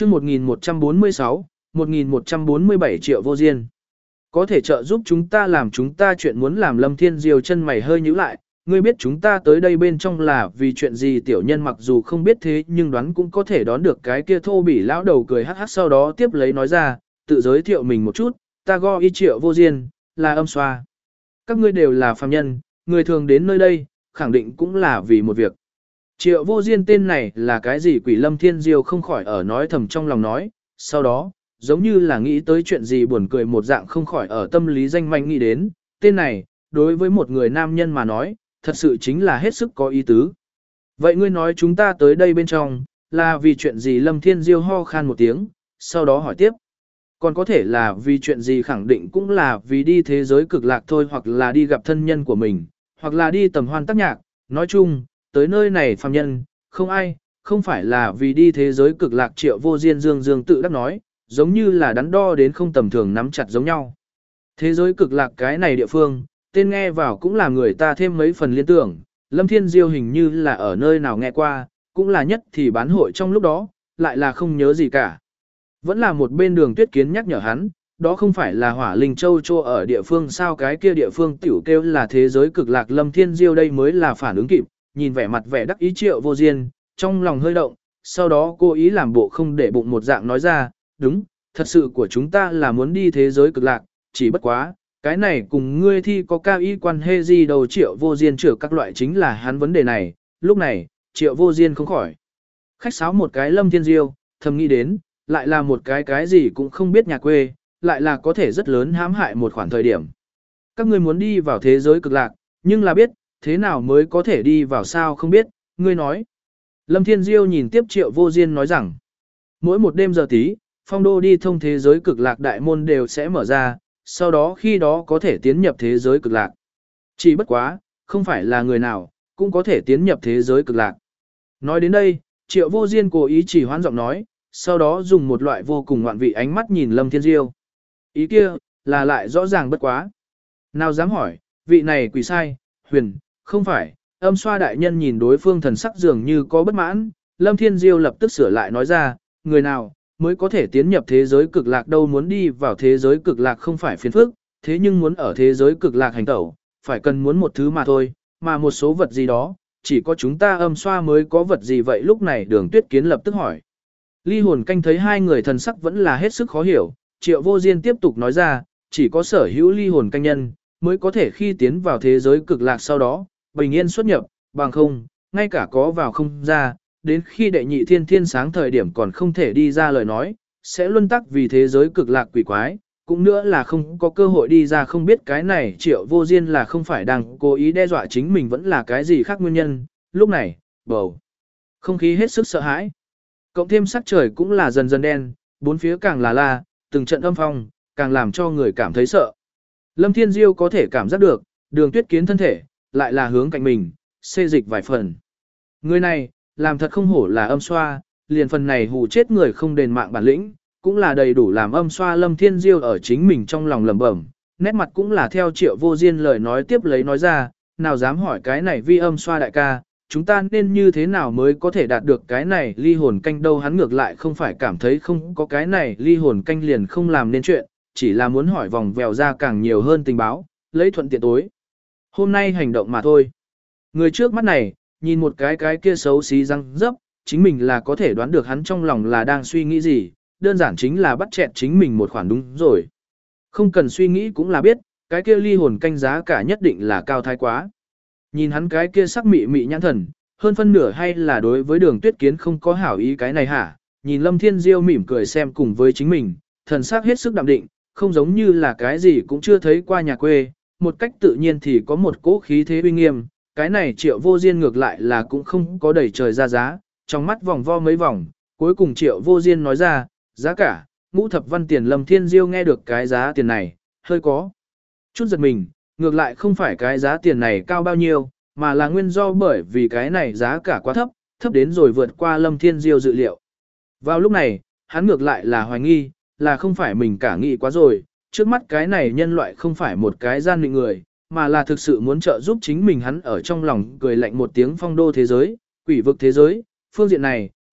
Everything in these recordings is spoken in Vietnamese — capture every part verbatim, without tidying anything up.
chương một nghìn một trăm bốn mươi sáu, một nghìn một trăm bốn mươi bảy triệu vô diên. Có thể trợ giúp chúng ta làm chúng ta chuyện muốn làm. Lâm Thiên Diêu chân mày hơi nhíu lại, ngươi biết chúng ta tới đây bên trong là vì chuyện gì? Tiểu nhân mặc dù không biết thế nhưng đoán cũng có thể đoán được. Cái kia thô bỉ lão đầu cười hắc hắc, sau đó tiếp lấy nói ra, tự giới thiệu mình một chút, ta go y triệu vô diên, là âm xoa. Các ngươi đều là phàm nhân, người thường đến nơi đây, khẳng định cũng là vì một việc. Triệu vô diên tên này là cái gì quỷ? Lâm Thiên Diêu không khỏi ở nói thầm trong lòng nói, sau đó, giống như là nghĩ tới chuyện gì buồn cười một dạng, không khỏi ở tâm lý danh manh nghĩ đến, tên này, đối với một người nam nhân mà nói, thật sự chính là hết sức có ý tứ. Vậy ngươi nói chúng ta tới đây bên trong, là vì chuyện gì? Lâm Thiên Diêu ho khan một tiếng, sau đó hỏi tiếp. Còn có thể là vì chuyện gì? Khẳng định cũng là vì đi thế giới cực lạc thôi, hoặc là đi gặp thân nhân của mình, hoặc là đi tầm hoan tác nhạc. Nói chung, tới nơi này phàm nhân, không ai, không phải là vì đi thế giới cực lạc. Triệu vô diên dương dương tự đắc nói, giống như là đắn đo đến không tầm thường nắm chặt giống nhau. Thế giới cực lạc cái này địa phương, tên nghe vào cũng là người ta thêm mấy phần liên tưởng. Lâm Thiên Diêu hình như là ở nơi nào nghe qua, cũng là nhất thì bán hội trong lúc đó, lại là không nhớ gì cả. Vẫn là một bên Đường Tuyết Kiến nhắc nhở hắn, đó không phải là Hỏa Linh Châu Chô ở địa phương sao? Cái kia địa phương tiểu kêu là thế giới cực lạc. Lâm Thiên Diêu đây mới là phản ứng kịp, nhìn vẻ mặt vẻ đắc ý Triệu vô diên, trong lòng hơi động, sau đó cô ý làm bộ không để bụng một dạng nói ra, đúng, thật sự của chúng ta là muốn đi thế giới cực lạc, chỉ bất quá, cái này cùng ngươi thi có cao ý quan hệ gì đâu? Triệu vô diên chữa các loại chính là hắn vấn đề này. Lúc này, Triệu vô diên không khỏi khách sáo một cái Lâm Thiên Diêu, thầm nghĩ đến, lại là một cái cái gì cũng không biết nhà quê, lại là có thể rất lớn hãm hại một khoảng thời điểm. Các ngươi muốn đi vào thế giới cực lạc, nhưng là biết, thế nào mới có thể đi vào sao? Không biết, ngươi nói. Lâm Thiên Diêu nhìn tiếp Triệu vô diên nói rằng, mỗi một đêm giờ tí, phong đô đi thông thế giới cực lạc đại môn đều sẽ mở ra, sau đó khi đó có thể tiến nhập thế giới cực lạc. Chỉ bất quá, không phải là người nào, cũng có thể tiến nhập thế giới cực lạc. Nói đến đây, Triệu vô diên cố ý chỉ hoán giọng nói, sau đó dùng một loại vô cùng ngoạn vị ánh mắt nhìn Lâm Thiên Diêu. Ý kia, là lại rõ ràng bất quá. Nào dám hỏi, vị này quỷ sai, huyền, không phải, âm xoa đại nhân nhìn đối phương thần sắc dường như có bất mãn, Lâm Thiên Diêu lập tức sửa lại nói ra, người nào mới có thể tiến nhập thế giới cực lạc đâu? Muốn đi vào thế giới cực lạc không phải phiền phức, thế nhưng muốn ở thế giới cực lạc hành tẩu, phải cần muốn một thứ mà thôi, mà một số vật gì đó, chỉ có chúng ta âm xoa mới có vật gì vậy? Lúc này Đường Tuyết Kiến lập tức hỏi. Ly hồn canh thấy hai người thần sắc vẫn là hết sức khó hiểu, Triệu vô diên tiếp tục nói ra, chỉ có sở hữu ly hồn canh nhân, mới có thể khi tiến vào thế giới cực lạc sau đó, bình yên xuất nhập, bằng không, ngay cả có vào không ra, đến khi đệ nhị thiên thiên sáng thời điểm còn không thể đi ra lời nói, sẽ luân tắc vì thế giới cực lạc quỷ quái, cũng nữa là không có cơ hội đi ra. Không biết cái này Triệu vô diên là không phải đang cố ý đe dọa chính mình vẫn là cái gì khác nguyên nhân. Lúc này, bầu không khí hết sức sợ hãi, cộng thêm sắc trời cũng là dần dần đen, bốn phía càng là la, từng trận âm phong, càng làm cho người cảm thấy sợ. Lâm Thiên Diêu có thể cảm giác được, Đường Tuyết Kiến thân thể, lại là hướng cạnh mình, xê dịch vài phần. Người này, làm thật không hổ là âm xoa, liền phần này hù chết người không đền mạng bản lĩnh, cũng là đầy đủ làm âm xoa. Lâm Thiên Diêu ở chính mình trong lòng lẩm bẩm, nét mặt cũng là theo Triệu vô diên lời nói tiếp lấy nói ra, nào dám hỏi cái này vi âm xoa đại ca, chúng ta nên như thế nào mới có thể đạt được cái này ly hồn canh đâu? Hắn ngược lại không phải cảm thấy không có cái này ly hồn canh liền không làm nên chuyện, chỉ là muốn hỏi vòng vèo ra càng nhiều hơn tình báo, lấy thuận tiện tối hôm nay hành động mà thôi. Người trước mắt này, nhìn một cái cái kia xấu xí răng dấp, chính mình là có thể đoán được hắn trong lòng là đang suy nghĩ gì, đơn giản chính là bắt chẹt chính mình một khoản đúng rồi. Không cần suy nghĩ cũng là biết, cái kia ly hồn canh giá cả nhất định là cao thái quá. Nhìn hắn cái kia sắc mị mị nhãn thần, hơn phân nửa hay là đối với Đường Tuyết Kiến không có hảo ý cái này hả? Nhìn Lâm Thiên Diêu mỉm cười xem cùng với chính mình, thần sắc hết sức đạm định, không giống như là cái gì cũng chưa thấy qua nhà quê, một cách tự nhiên thì có một cỗ khí thế uy nghiêm. Cái này Triệu vô diên ngược lại là cũng không có đẩy trời ra giá, trong mắt vòng vo mấy vòng, cuối cùng Triệu vô diên nói ra, giá cả, ngũ thập văn tiền. Lâm Thiên Diêu nghe được cái giá tiền này, hơi có chút giật mình, ngược lại không phải cái giá tiền này cao bao nhiêu, mà là nguyên do bởi vì cái này giá cả quá thấp, thấp đến rồi vượt qua Lâm Thiên Diêu dự liệu. Vào lúc này, hắn ngược lại là hoài nghi, là không phải mình cả nghĩ quá rồi, trước mắt cái này nhân loại không phải một cái gian định người, mà là thực sự muốn trợ giúp chính mình. Hắn ở trong lòng cười lạnh một tiếng, phong đô thế giới, quỷ vực thế giới, phương diện này,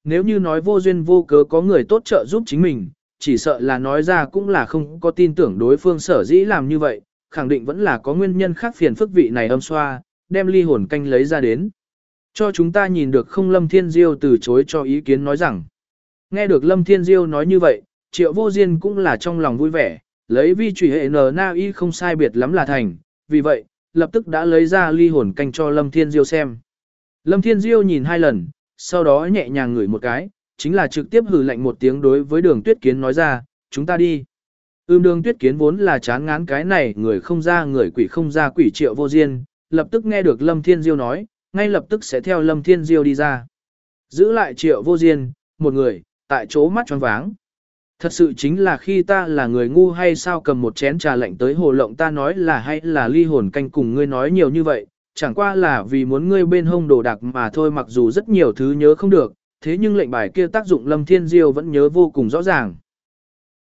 nếu như nói vô duyên vô cớ có người tốt trợ giúp chính mình, chỉ sợ là nói ra cũng là không có tin tưởng đối phương sở dĩ làm như vậy, khẳng định vẫn là có nguyên nhân khác phiền phức vị này âm xoa, đem ly hồn canh lấy ra đến. Cho chúng ta nhìn được không. Lâm Thiên Diêu từ chối cho ý kiến nói rằng. Nghe được Lâm Thiên Diêu nói như vậy, Triệu Vô Diên cũng là trong lòng vui vẻ, lấy vi chủy hệ N Na Y không sai biệt lắm là thành, vì vậy, lập tức đã lấy ra ly hồn canh cho Lâm Thiên Diêu xem. Lâm Thiên Diêu nhìn hai lần, sau đó nhẹ nhàng ngửi một cái, chính là trực tiếp hừ lạnh một tiếng đối với Đường Tuyết Kiến nói ra, chúng ta đi. Ưm Đường Tuyết Kiến vốn là chán ngán cái này người không ra người quỷ không ra quỷ Triệu Vô Diên, lập tức nghe được Lâm Thiên Diêu nói, ngay lập tức sẽ theo Lâm Thiên Diêu đi ra. Giữ lại Triệu Vô Diên, một người, tại chỗ mắt choáng váng. Thật sự chính là khi ta là người ngu hay sao cầm một chén trà lạnh tới hồ lộng ta nói là hay là ly hồn canh cùng ngươi nói nhiều như vậy, chẳng qua là vì muốn ngươi bên hông đồ đạc mà thôi mặc dù rất nhiều thứ nhớ không được, thế nhưng lệnh bài kia tác dụng Lâm Thiên Diêu vẫn nhớ vô cùng rõ ràng.